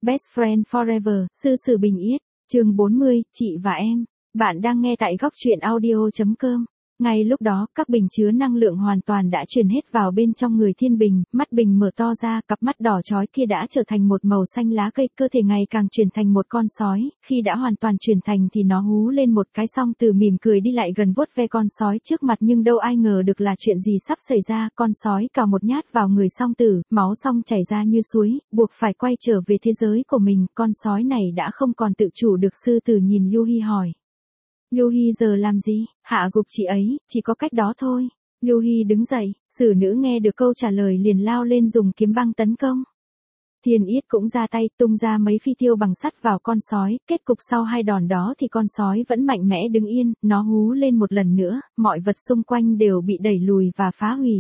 Best Friend Forever, sư sử bình yết, chương 40, chị và em. Bạn đang nghe tại góc truyện audio.com. Ngay lúc đó, các bình chứa năng lượng hoàn toàn đã truyền hết vào bên trong người Thiên Bình, mắt Bình mở to ra, cặp mắt đỏ chói kia đã trở thành một màu xanh lá cây, cơ thể ngày càng chuyển thành một con sói, khi đã hoàn toàn chuyển thành thì nó hú lên một cái xong từ mỉm cười đi lại gần vuốt ve con sói trước mặt nhưng đâu ai ngờ được là chuyện gì sắp xảy ra, con sói cào một nhát vào người song tử, máu song chảy ra như suối, buộc phải quay trở về thế giới của mình, con sói này đã không còn tự chủ được. Sư tử nhìn Yuhi hỏi. Yuhi giờ làm gì? Hạ gục chị ấy, chỉ có cách đó thôi. Yuhi đứng dậy, xử nữ nghe được câu trả lời liền lao lên dùng kiếm băng tấn công. Thiên Yết cũng ra tay tung ra mấy phi tiêu bằng sắt vào con sói, kết cục sau hai đòn đó thì con sói vẫn mạnh mẽ đứng yên, nó hú lên một lần nữa, mọi vật xung quanh đều bị đẩy lùi và phá hủy.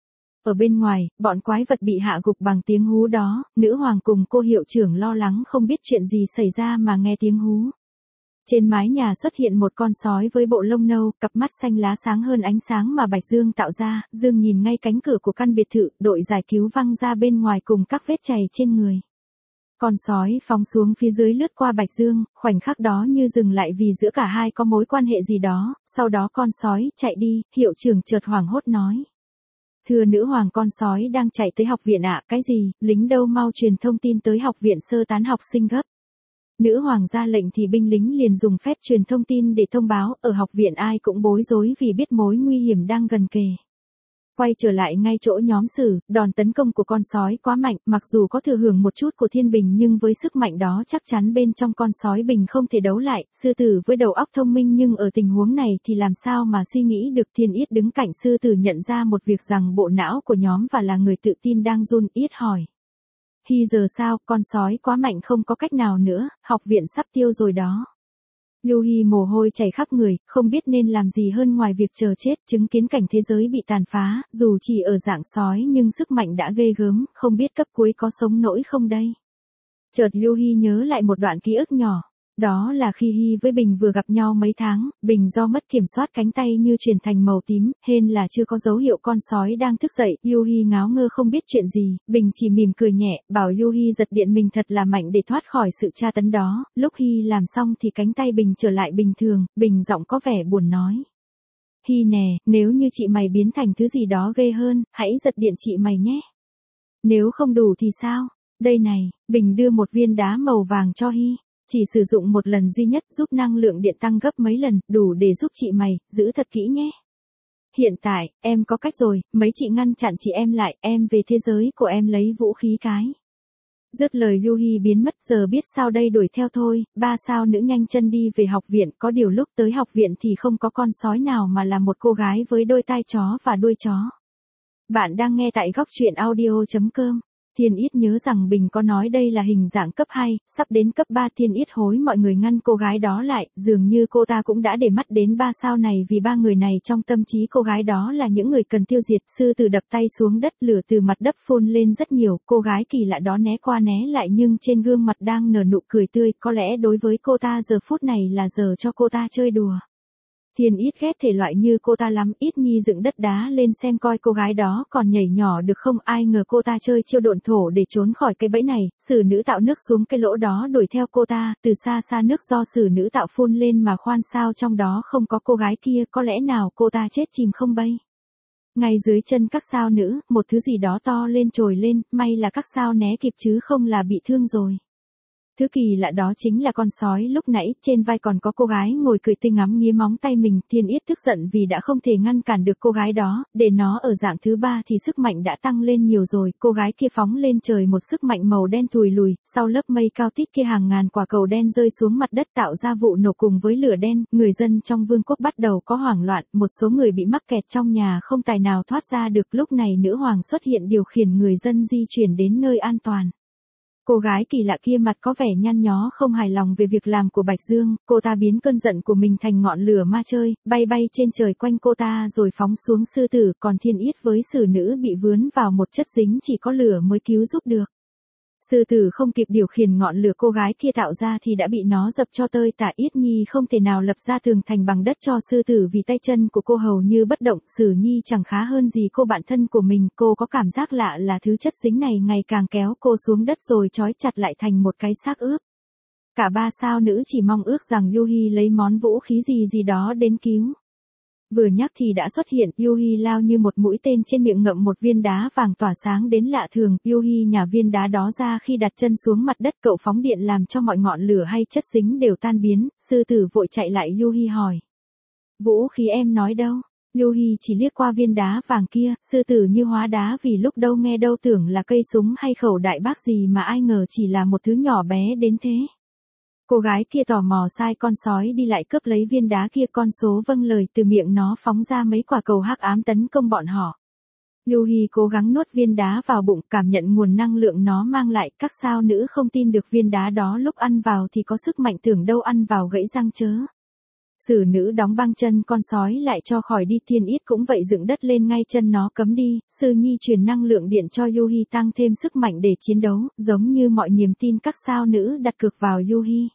Ở bên ngoài, bọn quái vật bị hạ gục bằng tiếng hú đó, nữ hoàng cùng cô hiệu trưởng lo lắng không biết chuyện gì xảy ra mà nghe tiếng hú. Trên mái nhà xuất hiện một con sói với bộ lông nâu, cặp mắt xanh lá sáng hơn ánh sáng mà Bạch Dương tạo ra, Dương nhìn ngay cánh cửa của căn biệt thự, đội giải cứu văng ra bên ngoài cùng các vết chày trên người. Con sói phóng xuống phía dưới lướt qua Bạch Dương, khoảnh khắc đó như dừng lại vì giữa cả hai có mối quan hệ gì đó, sau đó con sói chạy đi, hiệu trưởng chợt hoảng hốt nói. Thưa nữ hoàng, con sói đang chạy tới học viện ạ. Cái gì? Lính đâu, mau truyền thông tin tới học viện sơ tán học sinh gấp. Nữ hoàng ra lệnh thì binh lính liền dùng phép truyền thông tin để thông báo, ở học viện ai cũng bối rối vì biết mối nguy hiểm đang gần kề. Quay trở lại ngay chỗ nhóm Sử, đòn tấn công của con sói quá mạnh, mặc dù có thừa hưởng một chút của Thiên Bình nhưng với sức mạnh đó chắc chắn bên trong con sói Bình không thể đấu lại, sư tử với đầu óc thông minh nhưng ở tình huống này thì làm sao mà suy nghĩ được. Thiên Yết đứng cạnh sư tử nhận ra một việc rằng bộ não của nhóm và là người tự tin đang run. Yết hỏi. Hi giờ sao, con sói quá mạnh không có cách nào nữa, học viện sắp tiêu rồi đó. Yuhi mồ hôi chảy khắp người, không biết nên làm gì hơn ngoài việc chờ chết, chứng kiến cảnh thế giới bị tàn phá, dù chỉ ở dạng sói nhưng sức mạnh đã ghê gớm, không biết cấp cuối có sống nổi không đây. Chợt Yuhi nhớ lại một đoạn ký ức nhỏ. Đó là khi Hi với Bình vừa gặp nhau mấy tháng, Bình do mất kiểm soát cánh tay như chuyển thành màu tím, hên là chưa có dấu hiệu con sói đang thức dậy. Yuhi ngáo ngơ không biết chuyện gì, Bình chỉ mỉm cười nhẹ, bảo Yuhi giật điện mình thật là mạnh để thoát khỏi sự tra tấn đó. Lúc Hi làm xong thì cánh tay Bình trở lại bình thường, Bình giọng có vẻ buồn nói. Hi nè, nếu như chị mày biến thành thứ gì đó ghê hơn, hãy giật điện chị mày nhé. Nếu không đủ thì sao? Đây này, Bình đưa một viên đá màu vàng cho Hi. Chỉ sử dụng một lần duy nhất giúp năng lượng điện tăng gấp mấy lần, đủ để giúp chị mày, giữ thật kỹ nhé. Hiện tại, em có cách rồi, mấy chị ngăn chặn chị em lại, em về thế giới của em lấy vũ khí cái. Dứt lời Yuhi biến mất, giờ biết sao đây, đuổi theo thôi. Ba sao nữ nhanh chân đi về học viện, có điều lúc tới học viện thì không có con sói nào mà là một cô gái với đôi tai chó và đuôi chó. Bạn đang nghe tại góc truyện audio.com. Thiên Yết nhớ rằng Bình có nói đây là hình dạng cấp 2, sắp đến cấp 3. Thiên Yết hối mọi người ngăn cô gái đó lại, dường như cô ta cũng đã để mắt đến ba sao này vì ba người này trong tâm trí cô gái đó là những người cần tiêu diệt. Sư tử đập tay xuống đất, lửa từ mặt đất phun lên rất nhiều, cô gái kỳ lạ đó né qua né lại nhưng trên gương mặt đang nở nụ cười tươi, có lẽ đối với cô ta giờ phút này là giờ cho cô ta chơi đùa. Thiên Yết ghét thể loại như cô ta lắm, Yết Nhi dựng đất đá lên xem coi cô gái đó còn nhảy nhỏ được không, ai ngờ cô ta chơi chiêu độn thổ để trốn khỏi cái bẫy này, sử nữ tạo nước xuống cái lỗ đó đuổi theo cô ta, từ xa xa nước do sử nữ tạo phun lên mà khoan sao trong đó không có cô gái kia, có lẽ nào cô ta chết chìm không bay. Ngay dưới chân các sao nữ, một thứ gì đó to lên trồi lên, may là các sao né kịp chứ không là bị thương rồi. Thứ kỳ lạ đó chính là con sói lúc nãy, trên vai còn có cô gái ngồi cười tươi ngắm nghía móng tay mình. Thiên Yết tức giận vì đã không thể ngăn cản được cô gái đó, để nó ở dạng thứ 3 thì sức mạnh đã tăng lên nhiều rồi. Cô gái kia phóng lên trời một sức mạnh màu đen thùi lùi, sau lớp mây cao tít kia hàng ngàn quả cầu đen rơi xuống mặt đất tạo ra vụ nổ cùng với lửa đen. Người dân trong vương quốc bắt đầu có hoảng loạn, một số người bị mắc kẹt trong nhà không tài nào thoát ra được. Lúc này nữ hoàng xuất hiện điều khiển người dân di chuyển đến nơi an toàn. Cô gái kỳ lạ kia mặt có vẻ nhăn nhó không hài lòng về việc làm của Bạch Dương, cô ta biến cơn giận của mình thành ngọn lửa ma chơi, bay bay trên trời quanh cô ta rồi phóng xuống sư tử, còn Thiên Yết với sử nữ bị vướng vào một chất dính chỉ có lửa mới cứu giúp được. Sư tử không kịp điều khiển ngọn lửa cô gái kia tạo ra thì đã bị nó dập cho tơi tả. Yết Nhi không thể nào lập ra tường thành bằng đất cho sư tử vì tay chân của cô hầu như bất động. Sử Nhi chẳng khá hơn gì cô bạn thân của mình. Cô có cảm giác lạ là thứ chất dính này ngày càng kéo cô xuống đất rồi trói chặt lại thành một cái xác ướp. Cả ba sao nữ chỉ mong ước rằng Yuhi lấy món vũ khí gì đó đến cứu. Vừa nhắc thì đã xuất hiện, Yuhi lao như một mũi tên trên miệng ngậm một viên đá vàng tỏa sáng đến lạ thường. Yuhi nhả viên đá đó ra khi đặt chân xuống mặt đất, cậu phóng điện làm cho mọi ngọn lửa hay chất dính đều tan biến. Sư tử vội chạy lại Yuhi hỏi. Vũ khí em nói đâu? Yuhi chỉ liếc qua viên đá vàng kia, sư tử như hóa đá vì lúc đâu nghe đâu tưởng là cây súng hay khẩu đại bác gì mà ai ngờ chỉ là một thứ nhỏ bé đến thế. Cô gái kia tò mò sai con sói đi lại cướp lấy viên đá kia, con số vâng lời từ miệng nó phóng ra mấy quả cầu hắc ám tấn công bọn họ. Yuhi cố gắng nuốt viên đá vào bụng, cảm nhận nguồn năng lượng nó mang lại. Các sao nữ không tin được viên đá đó lúc ăn vào thì có sức mạnh, tưởng đâu ăn vào gãy răng chớ. Sử nữ đóng băng chân con sói lại cho khỏi đi. Thiên Yết cũng vậy, dựng đất lên ngay chân nó cấm đi. Sư Nhi truyền năng lượng điện cho Yuhi tăng thêm sức mạnh để chiến đấu, giống như mọi niềm tin các sao nữ đặt cược vào Yuhi.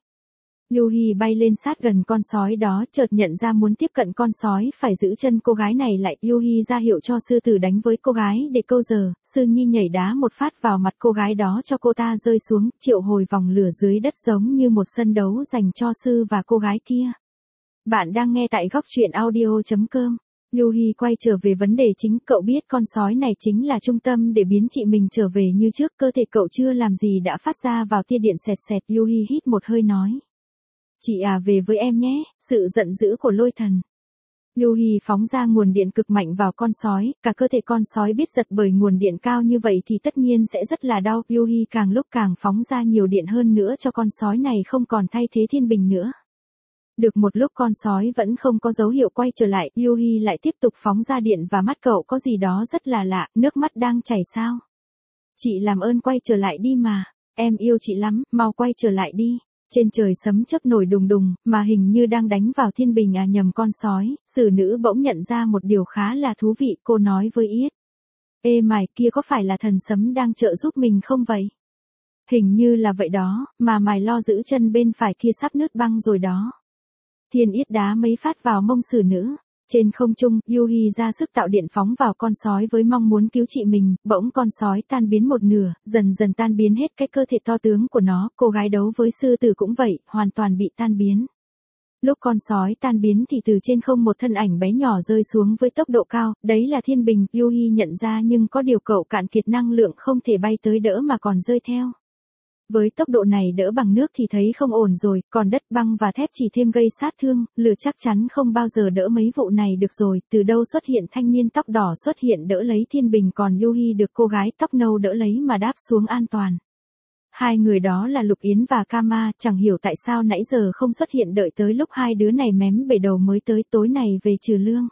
Yuhi bay lên sát gần con sói đó, chợt nhận ra muốn tiếp cận con sói phải giữ chân cô gái này lại. Yuhi ra hiệu cho sư tử đánh với cô gái để câu giờ. Sư Nhi nhảy đá một phát vào mặt cô gái đó cho cô ta rơi xuống, triệu hồi vòng lửa dưới đất giống như một sân đấu dành cho sư và cô gái kia. Bạn đang nghe tại góc truyện audio.com. Yuhi quay trở về vấn đề chính, cậu biết con sói này chính là trung tâm để biến chị mình trở về như trước. Cơ thể cậu chưa làm gì đã phát ra vào tia điện sẹt sẹt. Yuhi hít một hơi nói. Chị à, về với em nhé. Sự giận dữ của lôi thần. Yuhi phóng ra nguồn điện cực mạnh vào con sói, cả cơ thể con sói biết giật bởi nguồn điện cao như vậy thì tất nhiên sẽ rất là đau. Yuhi càng lúc càng phóng ra nhiều điện hơn nữa cho con sói này không còn thay thế thiên bình nữa. Được một lúc con sói vẫn không có dấu hiệu quay trở lại, Yuhi lại tiếp tục phóng ra điện và mắt cậu có gì đó rất là lạ, nước mắt đang chảy sao? Chị làm ơn quay trở lại đi mà, em yêu chị lắm, mau quay trở lại đi. Trên trời sấm chớp nổi đùng đùng, mà hình như đang đánh vào thiên bình à, nhầm con sói. Sử nữ bỗng nhận ra một điều khá là thú vị, cô nói với Yết. Ê mày, kia có phải là thần sấm đang trợ giúp mình không vậy? Hình như là vậy đó, mà mày lo giữ chân bên phải kia sắp nứt băng rồi đó. Thiên Yết đá mấy phát vào mông sử nữ. Trên không trung, Yuhi ra sức tạo điện phóng vào con sói với mong muốn cứu chị mình. Bỗng con sói tan biến một nửa, dần dần tan biến hết cái cơ thể to tướng của nó. Cô gái đấu với sư tử cũng vậy, hoàn toàn bị tan biến. Lúc con sói tan biến thì từ trên không một thân ảnh bé nhỏ rơi xuống với tốc độ cao. Đấy là thiên bình. Yuhi nhận ra, nhưng có điều cậu cạn kiệt năng lượng không thể bay tới đỡ mà còn rơi theo. Với tốc độ này đỡ bằng nước thì thấy không ổn rồi, còn đất băng và thép chỉ thêm gây sát thương. Lửa chắc chắn không bao giờ đỡ mấy vụ này được rồi. Từ đâu xuất hiện thanh niên tóc đỏ xuất hiện đỡ lấy thiên bình, còn Yuhi được cô gái tóc nâu đỡ lấy mà đáp xuống an toàn. Hai người đó là Lục Yến và Kama. Chẳng hiểu tại sao nãy giờ không xuất hiện, đợi tới lúc hai đứa này mém bể đầu mới tới. Tối này về trừ lương.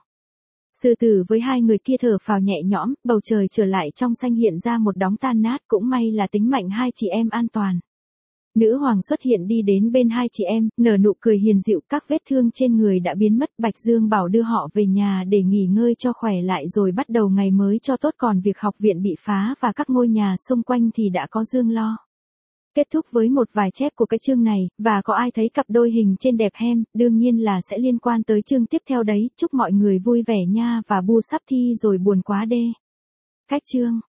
Sư tử với hai người kia thở phào nhẹ nhõm, bầu trời trở lại trong xanh, hiện ra một đống tan nát. Cũng may là tính mạnh hai chị em an toàn. Nữ hoàng xuất hiện đi đến bên hai chị em, nở nụ cười hiền dịu. Các vết thương trên người đã biến mất. Bạch Dương bảo đưa họ về nhà để nghỉ ngơi cho khỏe lại rồi bắt đầu ngày mới cho tốt. Còn việc học viện bị phá và các ngôi nhà xung quanh thì đã có Dương lo. Kết thúc với một vài chép của cái chương này, và có ai thấy cặp đôi hình trên đẹp hem, đương nhiên là sẽ liên quan tới chương tiếp theo đấy. Chúc mọi người vui vẻ nha, và bu sắp thi rồi buồn quá đê. Cách chương.